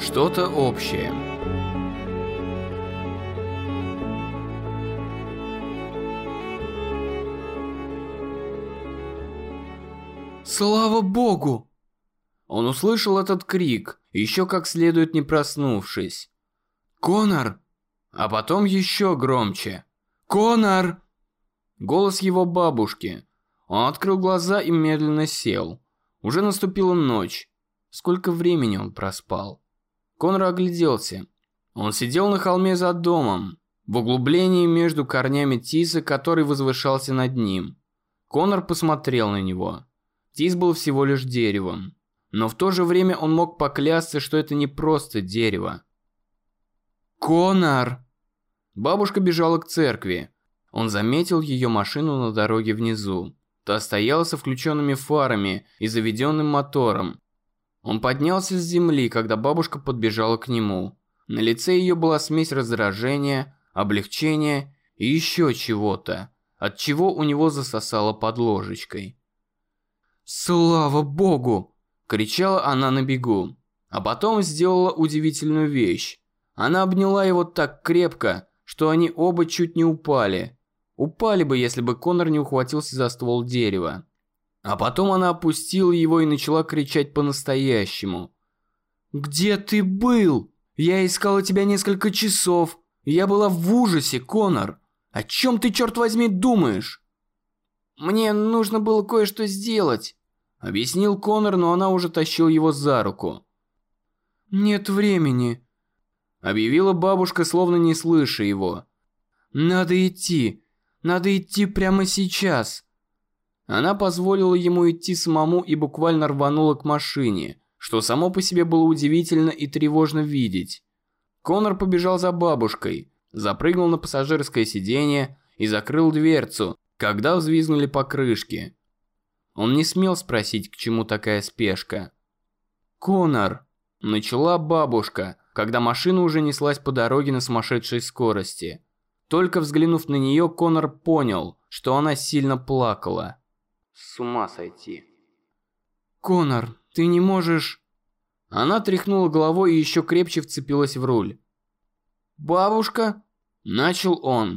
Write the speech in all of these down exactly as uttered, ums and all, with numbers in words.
Что-то общее. Слава Богу! Он услышал этот крик, еще как следует не проснувшись. Конор! А потом еще громче. Конор! Голос его бабушки. Он открыл глаза и медленно сел. Уже наступила ночь. Сколько времени он проспал? Конор огляделся. Он сидел на холме за домом, в углублении между корнями тиса, который возвышался над ним. Конор посмотрел на него. Тис был всего лишь деревом. Но в то же время он мог поклясться, что это не просто дерево. Конор! Бабушка бежала к церкви. Он заметил ее машину на дороге внизу. Та стояла со включенными фарами и заведенным мотором. Он поднялся с земли, когда бабушка подбежала к нему. На лице ее была смесь раздражения, облегчения и еще чего-то, от чего у него засосало под ложечкой. «Слава Богу!» – кричала она на бегу. А потом сделала удивительную вещь. Она обняла его так крепко, что они оба чуть не упали. Упали бы, если бы Конор не ухватился за ствол дерева. А потом она опустила его и начала кричать по-настоящему. «Где ты был? Я искала тебя несколько часов. Я была в ужасе, Конор. О чем ты, черт возьми, думаешь?» «Мне нужно было кое-что сделать», — объяснил Конор, но она уже тащила его за руку. «Нет времени», — объявила бабушка, словно не слыша его. «Надо идти. Надо идти прямо сейчас». Она позволила ему идти самому и буквально рванула к машине, что само по себе было удивительно и тревожно видеть. Конор побежал за бабушкой, запрыгнул на пассажирское сиденье и закрыл дверцу, когда взвизгнули покрышки. Он не смел спросить, к чему такая спешка. «Конор!» – начала бабушка, когда машина уже неслась по дороге на сумасшедшей скорости. Только взглянув на нее, Конор понял, что она сильно плакала. С ума сойти. «Конор, ты не можешь...» Она тряхнула головой и еще крепче вцепилась в руль. «Бабушка?» – начал он.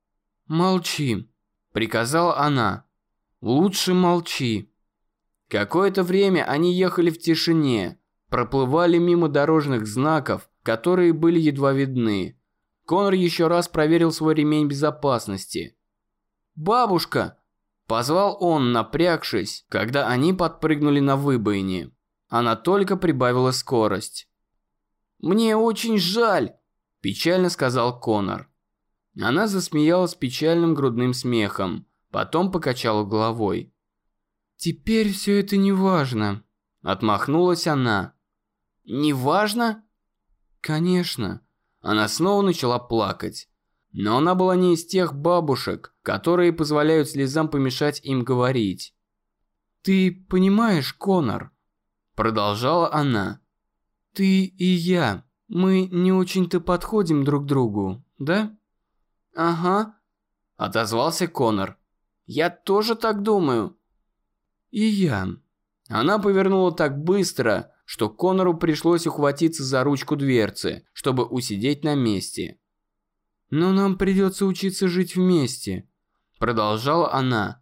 «Молчи», – приказала она. «Лучше молчи». Какое-то время они ехали в тишине, проплывали мимо дорожных знаков, которые были едва видны. Конор еще раз проверил свой ремень безопасности. «Бабушка!» – позвал он, напрягшись, когда они подпрыгнули на выбоине. Она только прибавила скорость. «Мне очень жаль!» – печально сказал Конор. Она засмеялась печальным грудным смехом, потом покачала головой. «Теперь все это не важно», – отмахнулась она. «Не важно?» «Конечно». Она снова начала плакать. Но она была не из тех бабушек, которые позволяют слезам помешать им говорить. «Ты понимаешь, Конор?» Продолжала она. «Ты и я, мы не очень-то подходим друг другу, да?» «Ага», – отозвался Конор. «Я тоже так думаю». «И я». Она повернула так быстро, что Конору пришлось ухватиться за ручку дверцы, чтобы усидеть на месте. «Но нам придется учиться жить вместе», – продолжала она.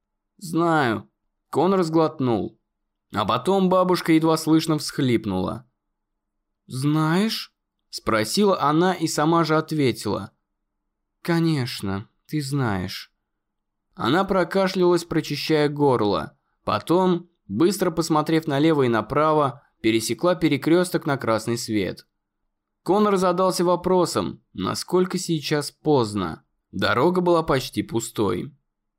«Знаю». Конор сглотнул. А потом бабушка едва слышно всхлипнула. «Знаешь?» – спросила она и сама же ответила. «Конечно, ты знаешь». Она прокашлялась, прочищая горло. Потом, быстро посмотрев налево и направо, пересекла перекресток на красный свет. Конор задался вопросом, насколько сейчас поздно. Дорога была почти пустой.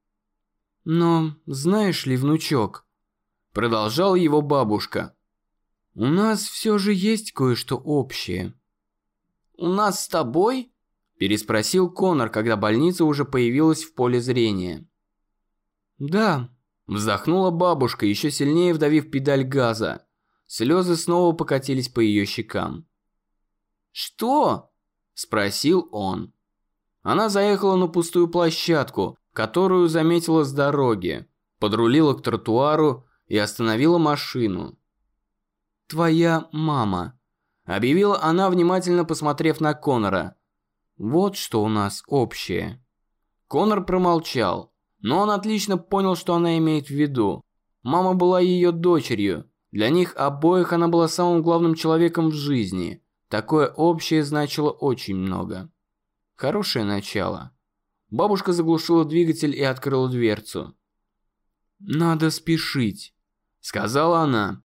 «Но, знаешь ли, внучок», – продолжала его бабушка, – «у нас все же есть кое-что общее». «У нас с тобой?» – переспросил Конор, когда больница уже появилась в поле зрения. «Да», – вздохнула бабушка, еще сильнее вдавив педаль газа. Слезы снова покатились по ее щекам. «Что?» – спросил он. Она заехала на пустую площадку, которую заметила с дороги, подрулила к тротуару и остановила машину. «Твоя мама», объявила она, внимательно посмотрев на Конора. «Вот что у нас общее». Конор промолчал, но он отлично понял, что она имеет в виду. Мама была ее дочерью. Для них обоих она была самым главным человеком в жизни. Такое общее значило очень много. Хорошее начало. Бабушка заглушила двигатель и открыла дверцу. «Надо спешить», — сказала она.